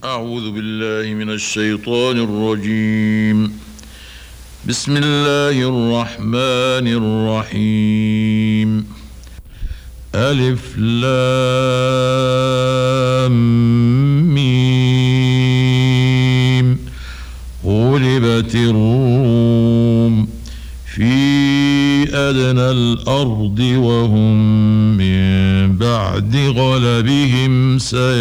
أعوذ بالله من الشيطان الرجيم. بسم الله الرحمن الرحيم. ألف لام ميم. غلبت الروم في أدنى الأرض وهم من بعد غلبهم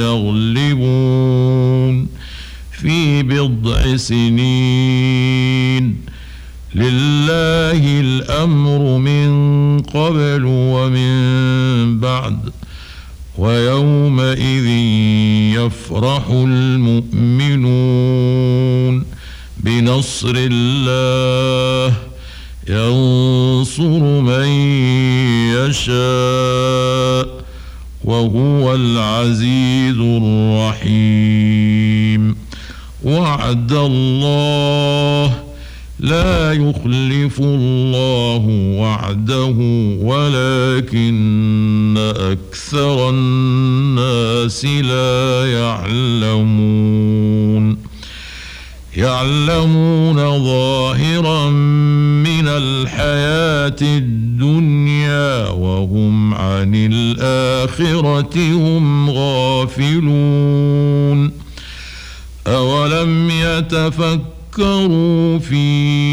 سيغلبون في بضع سنين. لله الأمر من قبل ومن بعد ويومئذ يفرح المؤمنون بنصر الله ينصر من يشاء وهو العزيز الرحيم. وعد الله لا يخلف الله وعده ولكن أكثر الناس لا يعلمون ظاهرا من الحياة الدنيا وهم عن الآخرة هم غافلون. أولم يتفكروا في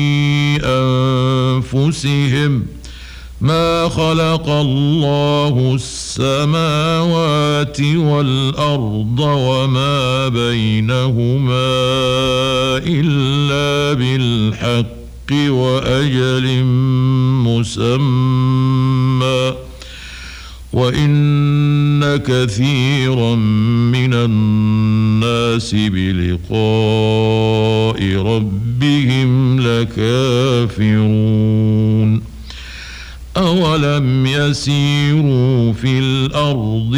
أنفسهم ما خلق الله السماوات والأرض وما بينهما إلا بالحق وأجل مسمى وإن كثيرا من الناس بلقاء ربهم لكافرون. أولم يسيروا في الأرض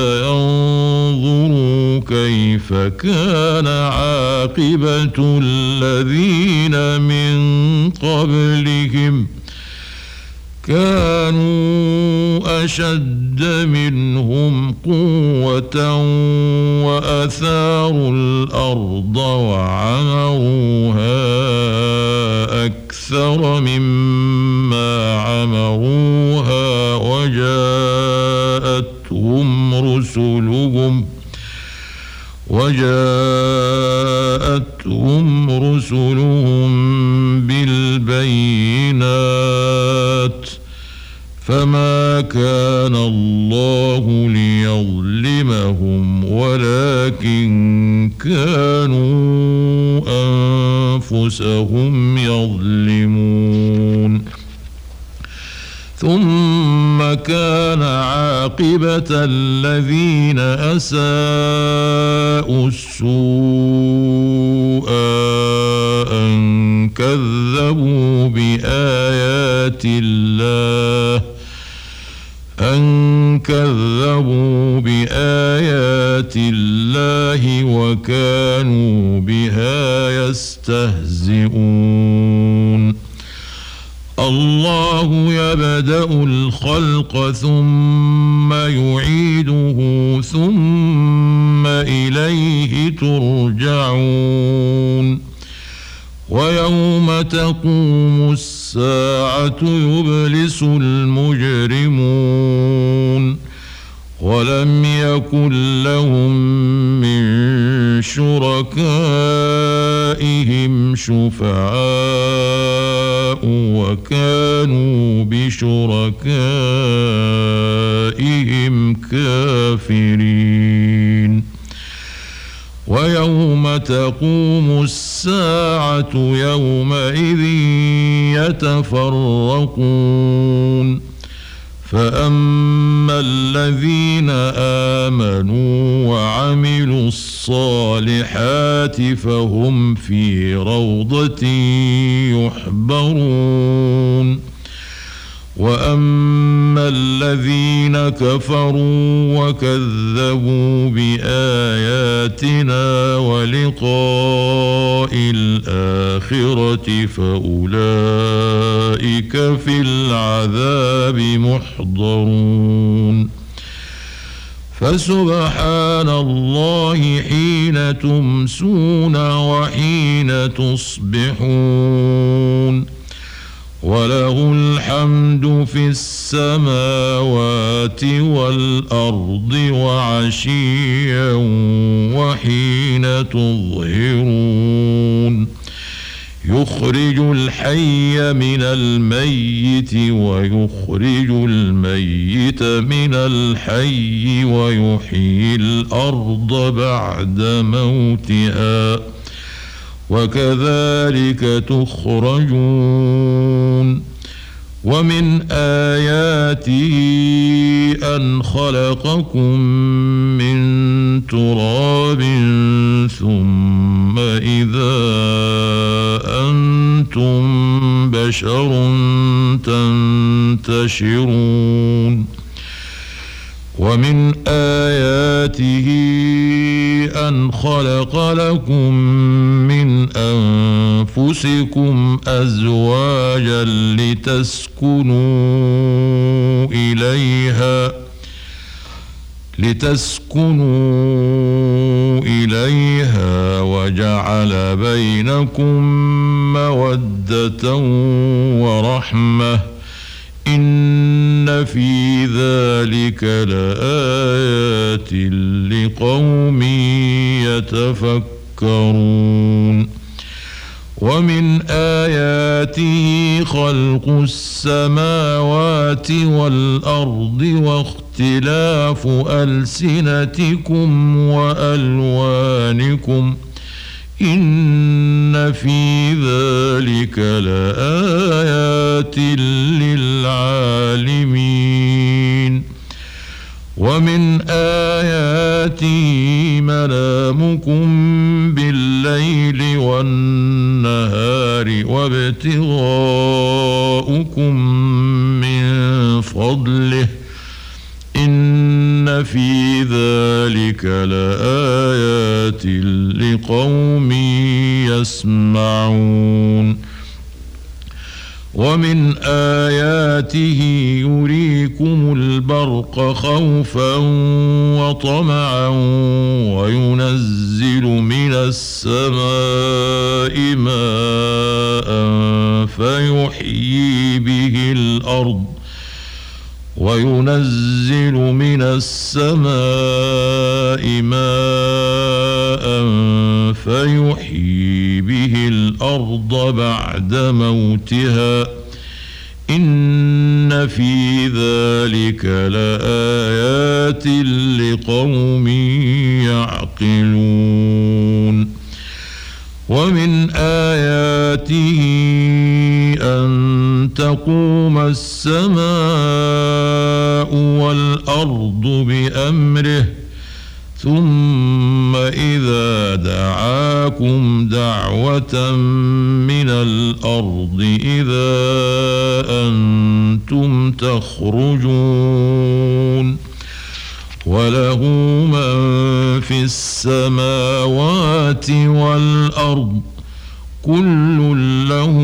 فينظروا كيف كان عاقبة الذين من قبلهم كانوا أشد منهم قوة وأثاروا الأرض وعمروها أكثر مما عمروها وجاءتهم رسلهم بالبينات فما كان الله ليظلمهم ولكن كانوا أنفسهم يظلمون. ثم كان عاقبة الذين أساءوا السوء أن كذبوا بآيات الله وكانوا بها يستهزئون. الله يبدأ الخلق ثم يعيده ثم إليه ترجعون. ويوم تقوم الساعة يبلس المجرمون ولم يكن لهم من شركائهم شفعاء وكانوا بشركائهم كافرين. ويوم تقوم الساعة يومئذ يتفرقون فأما الذين آمنوا وعملوا الصالحات فهم في روضة يحبرون. وأما الذين كفروا وكذبوا بآياتنا ولقاء الآخرة فأولئك في العذاب محضرون. فسبحان الله حين تمسون وحين تصبحون وله الحمد في السماوات والأرض وعشيا وحين تظهرون يخرج الحي من الميت ويخرج الميت من الحي ويحيي الأرض بعد موتها وكذلك تخرجون ومن آياته أن خلقكم من تراب ثم إذا أنتم بشر تنتشرون ومن آياته أن خلق لكم من أنفسكم أزواجا لتسكنوا إليها وجعل بينكم مودة ورحمة إن في ذلك لآيات لقوم يتفكرون ومن آياته خلق السماوات والأرض واختلاف ألسنتكم وألوانكم إن في ذلك لآيات للعالمين ومن آياته منامكم بالليل والنهار وابتغاؤكم من فضله إن في ذلك لآيات لقوم يسمعون ومن آياته يريكم البرق خوفا وطمعا وينزل من السماء ماء فيحيي به الأرض بعد موتها إن في ذلك لآيات لقوم يعقلون ومن آياته أن تقوم السماء والأرض بأمره ثم إذا دعاكم دعوة من الأرض إذا أنتم تخرجون وله من في السماوات والأرض كل له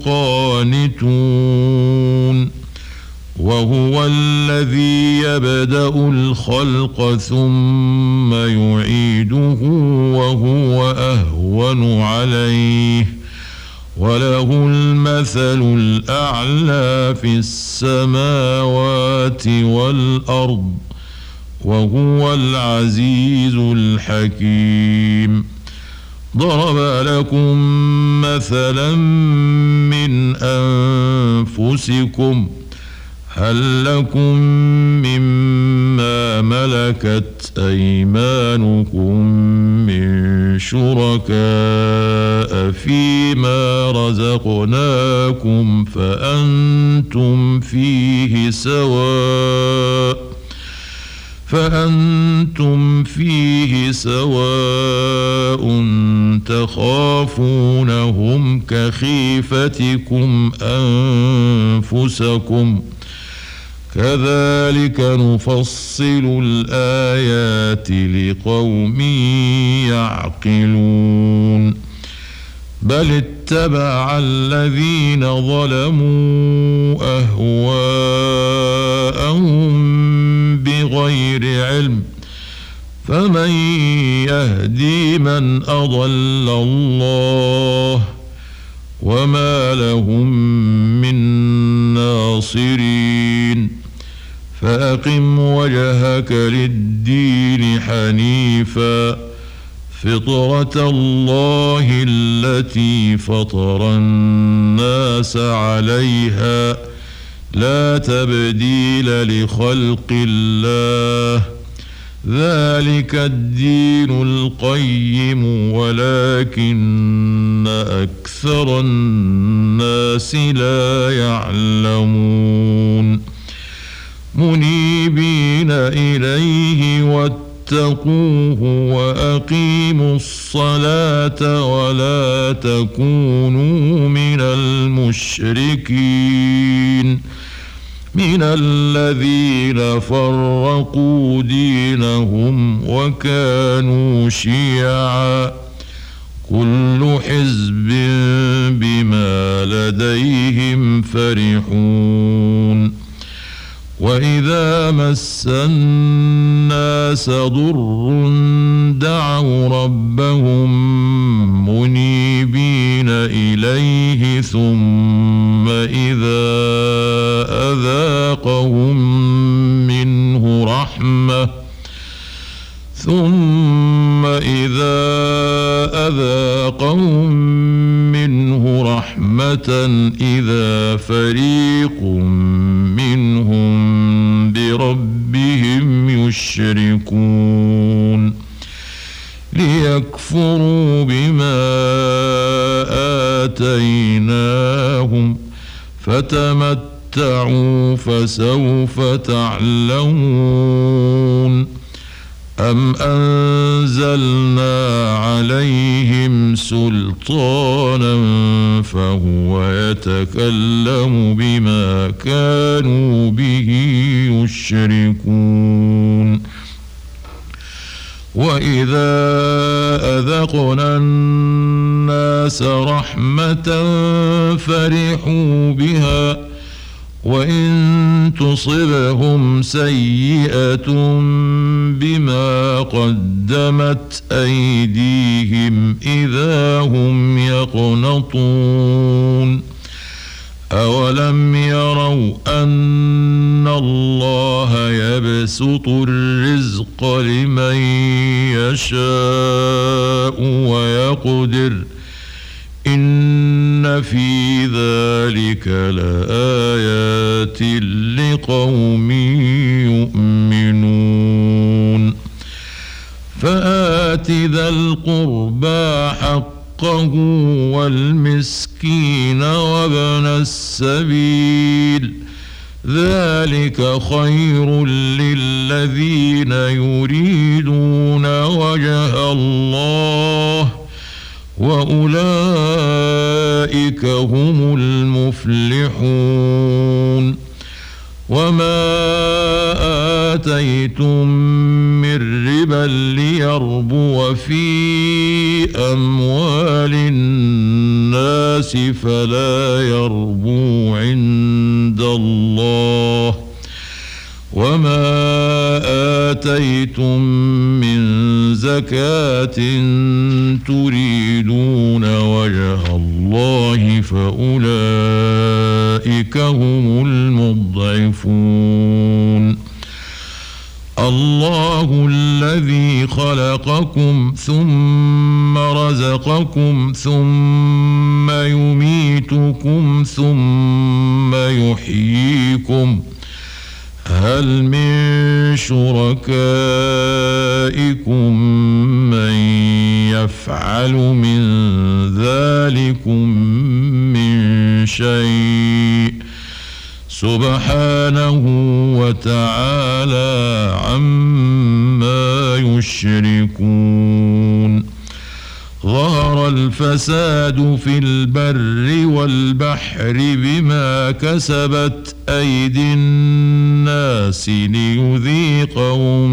قانتون وهو الذي يبدأ الخلق ثم يعيده وهو أهون عليه وله المثل الأعلى في السماوات والأرض وهو العزيز الحكيم ضرب لكم مثلا من أنفسكم هل لكم مما ملكت أيمانكم من شركاء فيما رزقناكم فأنتم فيه سواء تخافونهم كخيفتكم أنفسكم كذلك نفصل الآيات لقوم يعقلون بل اتبع الذين ظلموا أهواءهم بغير علم فمن يهدي من أضل الله وما لهم من ناصرين فأقم وجهك للدين حنيفا فطرة الله التي فطر الناس عليها لا تبديل لخلق الله ذلك الدين القيم ولكن أكثر الناس لا يعلمون منيبين إليه واتقوه وأقيموا الصلاة ولا تكونوا من المشركين من الذين فرقوا دينهم وكانوا شيعا كل حزب بما لديهم فرحون وإذا مس الناس ضر دعوا ربهم منيبين إليه ثم إذا أذاقهم منه رحمة إذا فريق منهم بربهم يشركون ليكفروا بما آتيناهم فتمتعوا فسوف تعلمون أم أنزلنا عليهم سلطانا فهو يتكلم بما كانوا به يشركون وإذا أذقنا الناس رحمة فرحوا بها وإن تصبهم سيئة بما قدمت أيديهم إذا هم يقنطون أولم يروا أن الله يبسط الرزق لمن يشاء ويقدر إن في ذلك لآيات لقوم يؤمنون فآت ذا القربى حقه والمسكين وابن السبيل ذلك خير للذين يريدون وجه الله وأولئك هم المفلحون وما آتيتم من ربا ليربو في أموال الناس فلا يربو عند الله وما آتيتم من زكاة تريدون وجه الله فأولئك هم المضعفون الله الذي خلقكم ثم رزقكم ثم يميتكم ثم يحييكم هل من شركائكم من يفعل من ذلكم من شيء سبحانه وتعالى عما يشركون ظهر الفساد في البر والبحر بما كسبت أيدي الناس ليذيقهم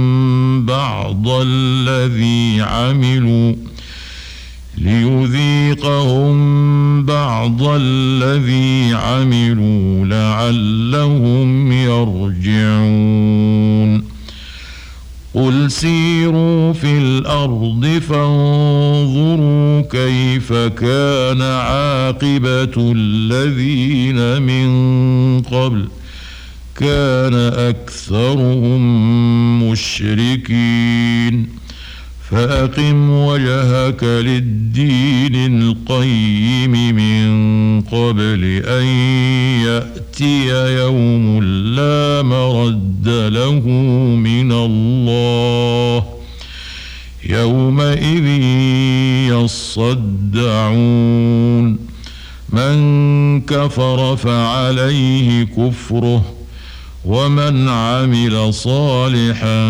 بعض الذي عملوا لعلهم يرجعون قل قل سيروا في الأرض فانظروا كيف كان عاقبة الذين من قبل كان أكثرهم مشركين فأقم وجهك للدين القيم من قبل أن يأتي يوم لا مرد له من الله يومئذ يصدعون من كفر فعليه كفره ومن عمل صالحا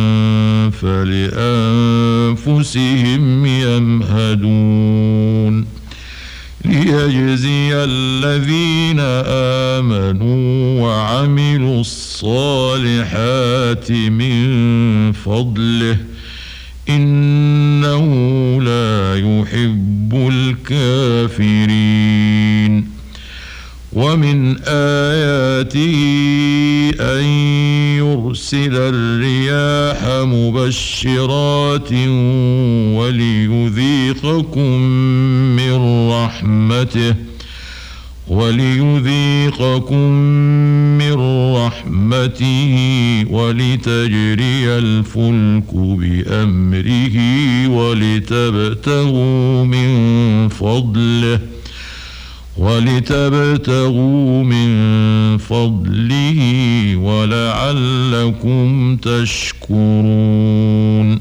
فلأنفسهم يمهدون ليجزي الذين آمنوا وعملوا الصالحات من فضله إنه لا يحب الكافرين ومن آياته أن يرسل الرياح مبشرات وليذيقكم من رحمته ولتجري الفلك بأمره ولتبتغوا من فضله ولعلكم تشكرون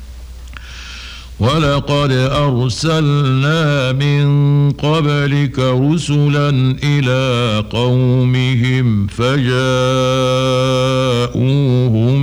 ولقد أرسلنا من قبلك رسلا إلى قومهم فجاءوهم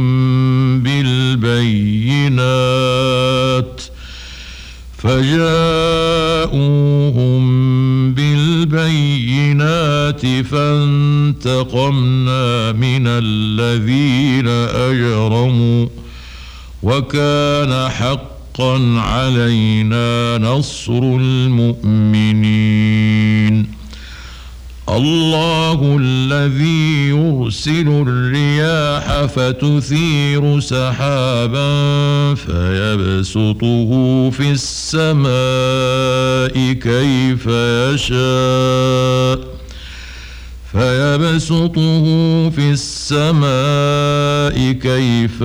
بالبينات فانتقمنا من الذين أجرموا وكان حقا علينا نصر المؤمنين الله الذي يرسل الرياح فتثير سحابا فيبسطه في السماء كيف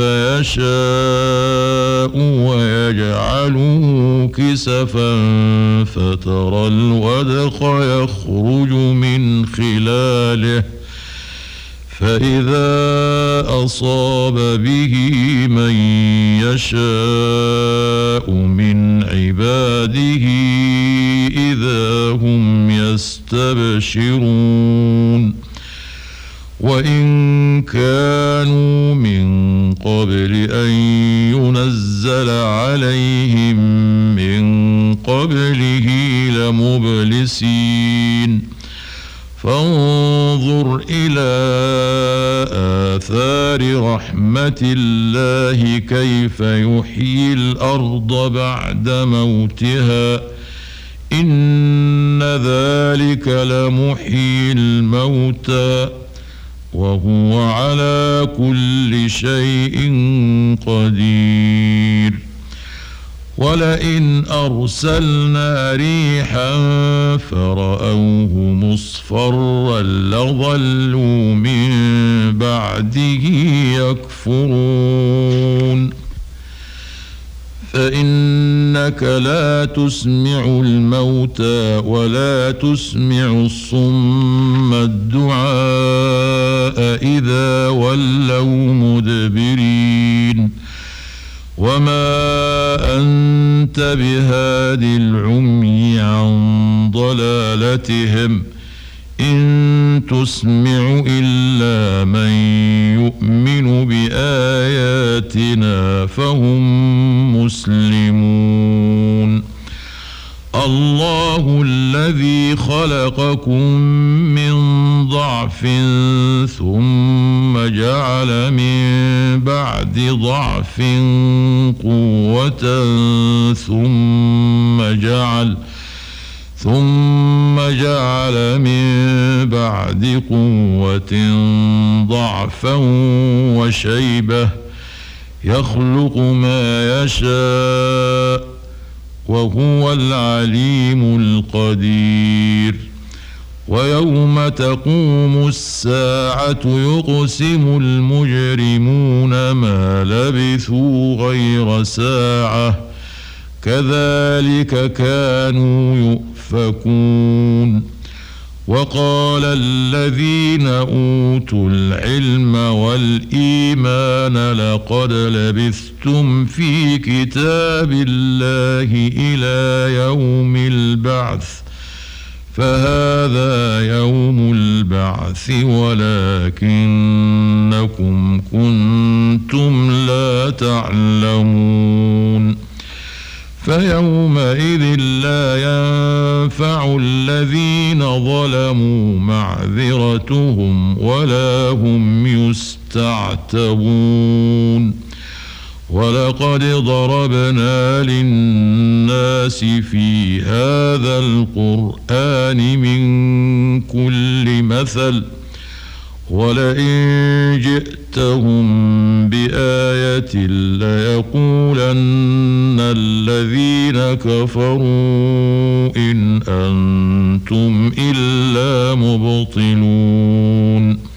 يشاء ويجعله كسفا فترى الودق يخرج من خلاله فإذا أصاب به من يشاء من عباده إذا هم يستبشرون وإن كانوا من قبل أن ينزل عليهم من قبله لمبلسين فانظر إلى آثار رحمة الله كيف يحيي الأرض بعد موتها إن ذلك لمحيي الموتى وهو على كل شيء قدير ولئن أرسلنا ريحا فرأوه مصفرا لظلوا من بعده يكفرون فإنك لا تسمع الموتى ولا تسمع الصم الدعاء إذا ولوا مدبرين وما أنت بهاد العمي عن ضلالتهم إن تسمع إلا من يؤمن بآياتنا فهم مسلمون الله الذي خلقكم من ضعف ثم جعل من بعد ضعف قوة ثم جعل من بعد قوة ضعفا وشيبة يخلق ما يشاء وهو العليم القدير. ويوم تقوم الساعة يقسم المجرمون ما لبثوا غير ساعة كذلك كانوا يؤفكون. وقال الذين أوتوا العلم والإيمان لقد لبثتم في كتاب الله إلى يوم البعث فهذا يوم البعث ولكنكم كنتم لا تعلمون. فيومئذ لا ينفع الذين ظلموا معذرتهم ولا هم يستعتبون. ولقد ضربنا للناس في هذا القرآن من كل مثل ولئن جئتهم بآية ليقولن الذين كفروا إن أنتم إلا مبطلون.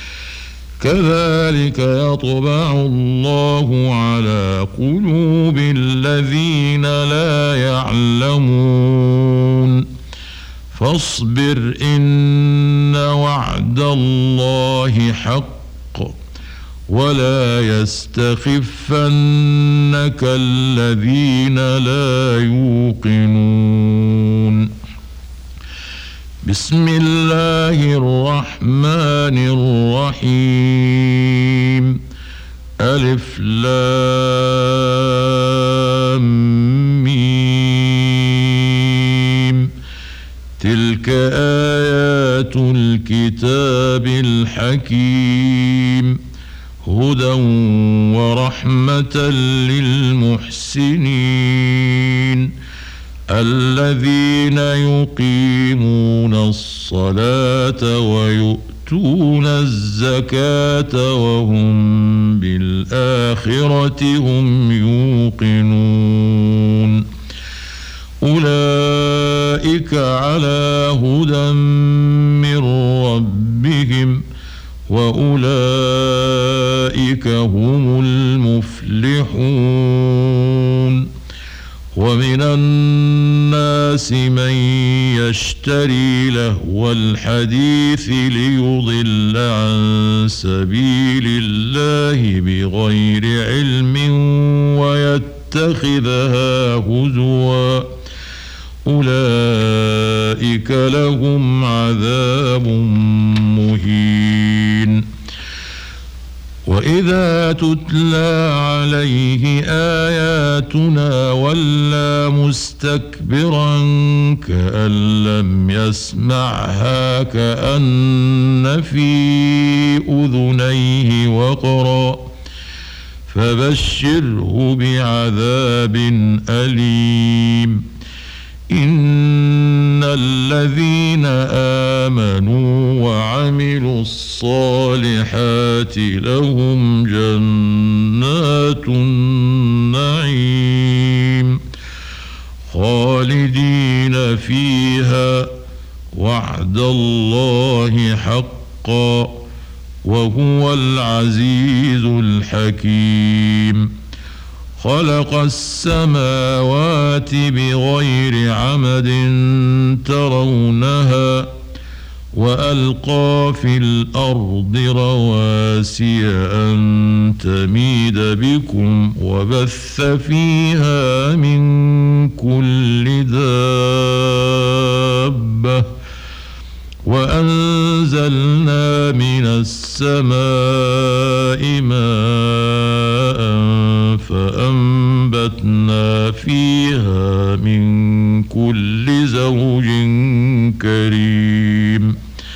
كذلك يطبع الله على قلوب الذين لا يعلمون. فاصبر إن وعد الله حق ولا يستخفنك الذين لا يوقنون. بسم الله الرحمن الرحيم. ألف لام ميم. تلك آيات الكتاب الحكيم هدى ورحمة للمحسنين الذين يقيمون الصلاة ويؤتون الزكاة وهم بالآخرة هم يوقنون. أولئك على هدى من ربهم وأولئك هم المفلحون. ومن الناس من يشتري لهو الحديث ليضل عن سبيل الله بغير علم ويتخذها هزوا أولئك لهم عذاب مهين. وإذا تتلى عليه آياتنا ولى مستكبرا كأن لم يسمعها كأن في أذنيه وقرا فبشره بعذاب أليم. إن الذين آمنوا وعملوا الصالحات لهم جنات النعيم خالدين فيها وعد الله حقا وهو العزيز الحكيم. خلق السماوات بغير عمد ترونها وألقى في الأرض رواسي أن تميد بكم وبث فيها من كل دابة وأنزلنا من السماء ماء فأنبتنا فيها من كل زوج كريم.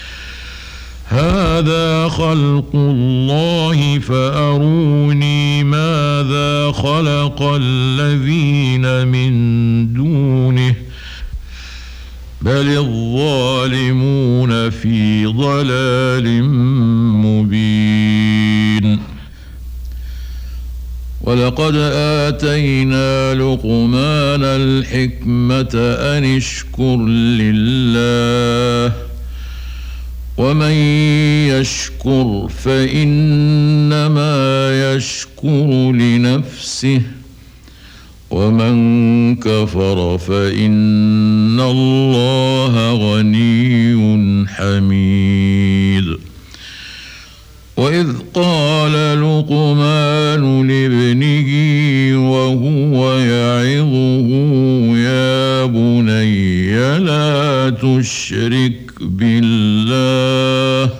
هذا خلق الله فأروني ماذا خلق الذين من دونه بل الظالمون في ضلال مبين. ولقد آتينا لقمان الحكمة أن اشكر لله ومن يشكر فإنما يشكر لنفسه ومن كفر فإن الله غني حميد. وإذ قال لقمان لابنه وهو يعظه يا بني لا تشرك بالله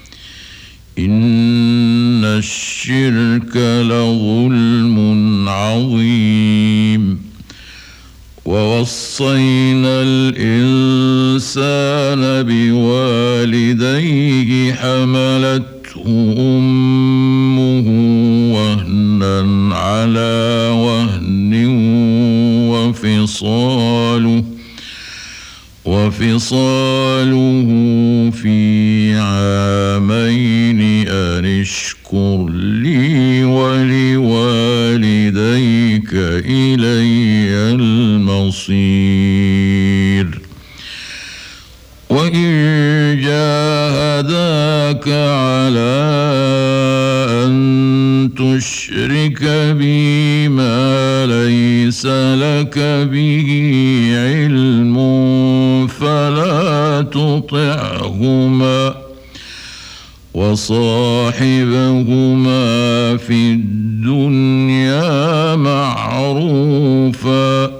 إن الشرك لظلم عظيم. ووصينا الإنسان بوالديه حملته أمه وهنا على وهن وفصاله في عامين أن اشكر لي ولوالديك إلي المصير. وإن جاهداك على أن تشرك بي ما ليس لك به علم فلا تطعهما وصاحبهما في الدنيا معروفا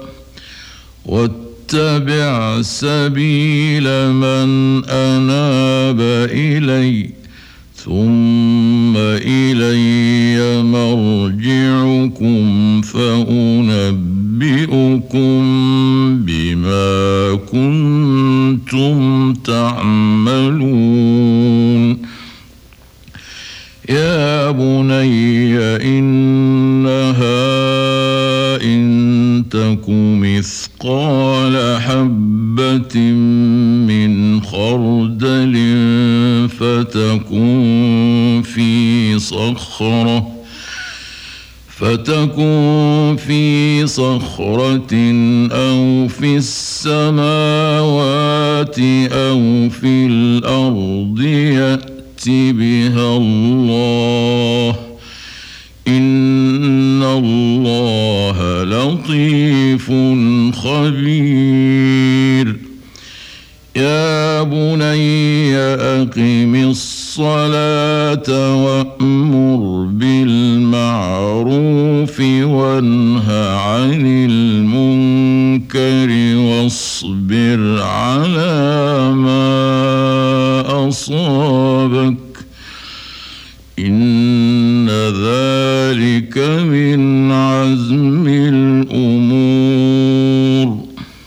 واتبع سبيل من أناب إلي ثم إلي مرجعكم فأنبئكم بما كنتم تعملون. يا بني إنها إن تك مثقال حبة من خردل فتكن في صخرة أو في السماوات أو في الأرض يأت بها الله إن الله لطيف خبير. يا بني أقم الصلاة وأمر بالمعروف وانه عن المنكر واصبر على ما أصابك إن ذلك من عزم الأمور.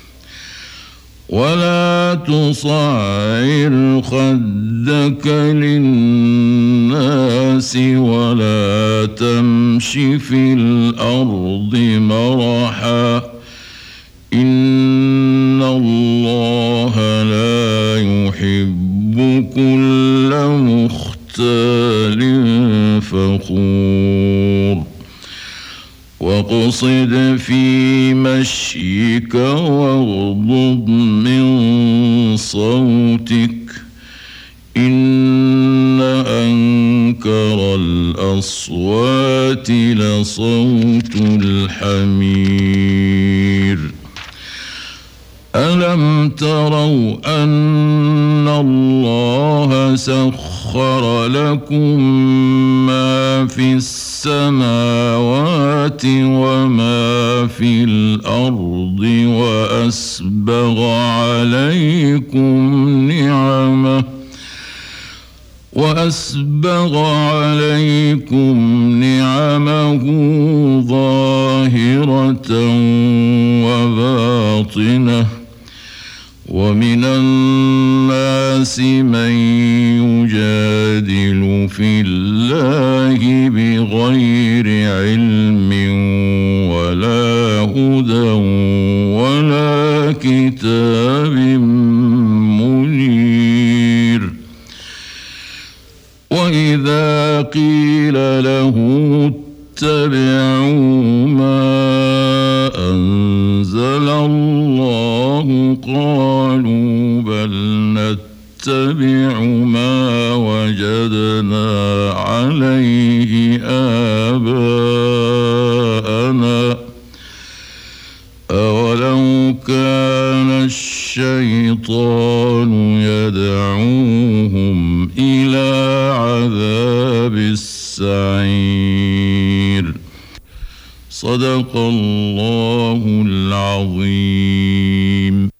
ولا تصعر خدك للناس ولا تمش في الأرض مرحا إن الله لا يحب كل مختال فخور. واقصد في مشيك واغضض من صوتك إن أنكر الأصوات لصوت الحمير. ألم تروا أن الله سخر لكم ما في السماوات وما في الأرض وأسبغ عليكم نعمه ظاهرة وباطنة ومن الناس من يجادل في الله بغير علم ولا هدى ولا كتاب منير. وإذا قيل له اتبعوا ما أنزل الله قالوا بل نتبع ما وجدنا عليه آباءنا أولو كان الشيطان يدعوهم إلى عذاب السعير. صدق الله العظيم.